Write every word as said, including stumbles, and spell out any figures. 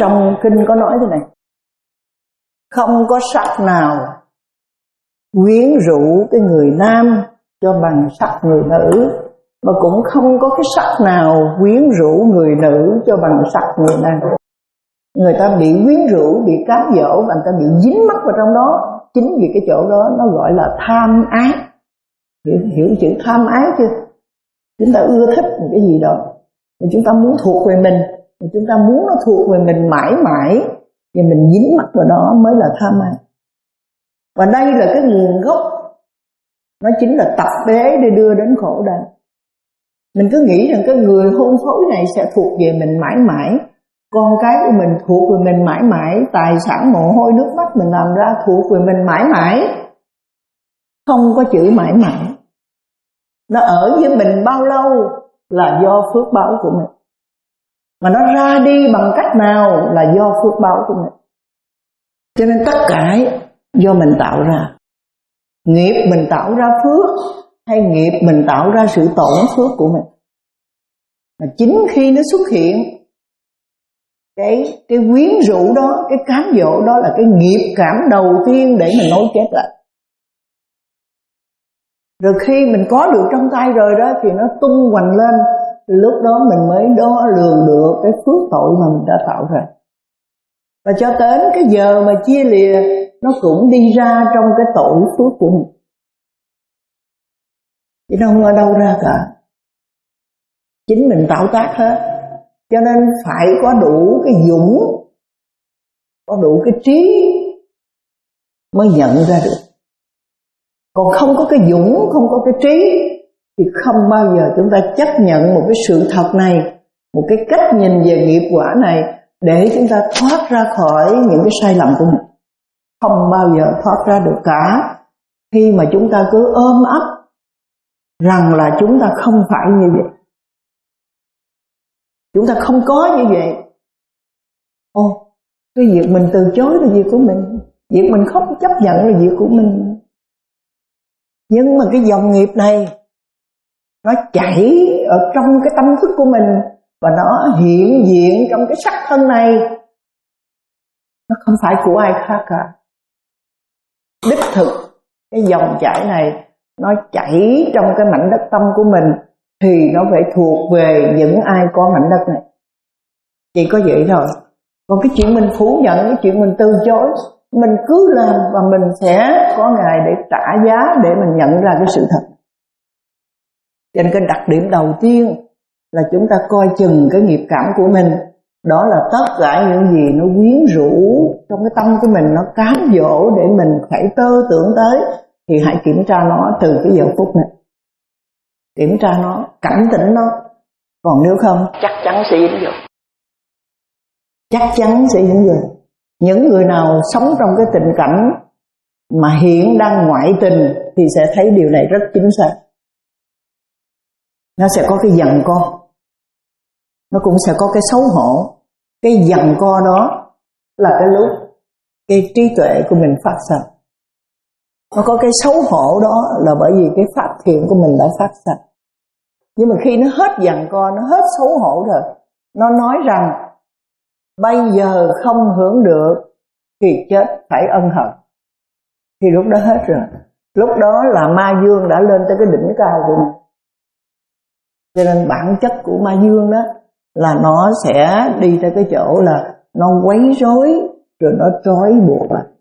trong kinh có nói thế này: không có sắc nào quyến rũ cái người nam cho bằng sắc người nữ, mà cũng không có cái sắc nào quyến rũ người nữ cho bằng sắc người nam. Người ta bị quyến rũ, bị cám dỗ và người ta bị dính mắc vào trong đó. Chính vì cái chỗ đó nó gọi là tham ái. Hiểu, hiểu chữ tham ái chưa? Chúng ta ưa thích một cái gì đó, mà chúng ta muốn thuộc về mình, mà chúng ta muốn nó thuộc về mình mãi mãi, và mình dính mắc vào đó mới là tham ái. Và đây là cái nguồn gốc, nó chính là tập bế để đưa đến khổ đau. Mình cứ nghĩ rằng cái người hôn phối này sẽ thuộc về mình mãi mãi, con cái của mình thuộc về mình mãi mãi, tài sản mồ hôi nước mắt mình làm ra thuộc về mình mãi mãi. Không có chữ mãi mãi. Nó ở với mình bao lâu là do phước báo của mình, mà nó ra đi bằng cách nào là do phước báo của mình. Cho nên tất cả do mình tạo ra. Nghiệp mình tạo ra phước, hay nghiệp mình tạo ra sự tổn phước của mình. Mà chính khi nó xuất hiện cái cái quyến rũ đó, cái cám dỗ đó là cái nghiệp cảm đầu tiên để mình nối kết lại. Rồi khi mình có được trong tay rồi đó thì nó tung hoành lên, lúc đó mình mới đo lường được cái phước tội mà mình đã tạo ra. Và cho đến cái giờ mà chia lìa, nó cũng đi ra trong cái tội phước của mình, chứ nó không ở đâu ra cả. Chính mình tạo tác hết. Cho nên phải có đủ cái dũng, có đủ cái trí mới nhận ra được. Còn không có cái dũng, không có cái trí thì không bao giờ chúng ta chấp nhận một cái sự thật này, một cái cách nhìn về nghiệp quả này để chúng ta thoát ra khỏi những cái sai lầm của mình. Không bao giờ thoát ra được cả khi mà chúng ta cứ ôm ấp rằng là chúng ta không phải như vậy, chúng ta không có như vậy. Ồ, cái việc mình từ chối là việc của mình, việc mình không chấp nhận là việc của mình. Nhưng mà cái dòng nghiệp này nó chảy ở trong cái tâm thức của mình, và nó hiện diện trong cái sắc thân này. Nó không phải của ai khác cả. Đích thực cái dòng chảy này nó chảy trong cái mảnh đất tâm của mình, thì nó phải thuộc về những ai có mảnh đất này. Chỉ có vậy thôi. Còn cái chuyện mình phủ nhận, cái chuyện mình từ chối, mình cứ làm và mình sẽ có ngày để trả giá, để mình nhận ra cái sự thật. Cho nên cái đặc điểm đầu tiên là chúng ta coi chừng cái nghiệp cảm của mình. Đó là tất cả những gì nó quyến rũ trong cái tâm của mình, nó cám dỗ để mình phải tơ tưởng tới, thì hãy kiểm tra nó từ cái giờ phút này. Kiểm tra nó, cảnh tỉnh nó. Còn nếu không, chắc chắn sẽ dính dầu. Chắc chắn sẽ dính dầu. Những người nào sống trong cái tình cảnh mà hiện đang ngoại tình thì sẽ thấy điều này rất chính xác. Nó sẽ có cái giằng co, nó cũng sẽ có cái xấu hổ. Cái giằng co đó là cái lúc cái trí tuệ của mình phát sinh. Nó có cái xấu hổ đó là bởi vì cái pháp thiện của mình đã phát sinh. Nhưng mà khi nó hết giằng co, nó hết xấu hổ rồi, nó nói rằng bây giờ không hưởng được thì chết phải ân hận, thì lúc đó hết rồi. Lúc đó là ma dương đã lên tới cái đỉnh cao của mình. Cho nên bản chất của ma dương đó là nó sẽ đi tới cái chỗ là nó quấy rối, rồi nó trói buộc lại.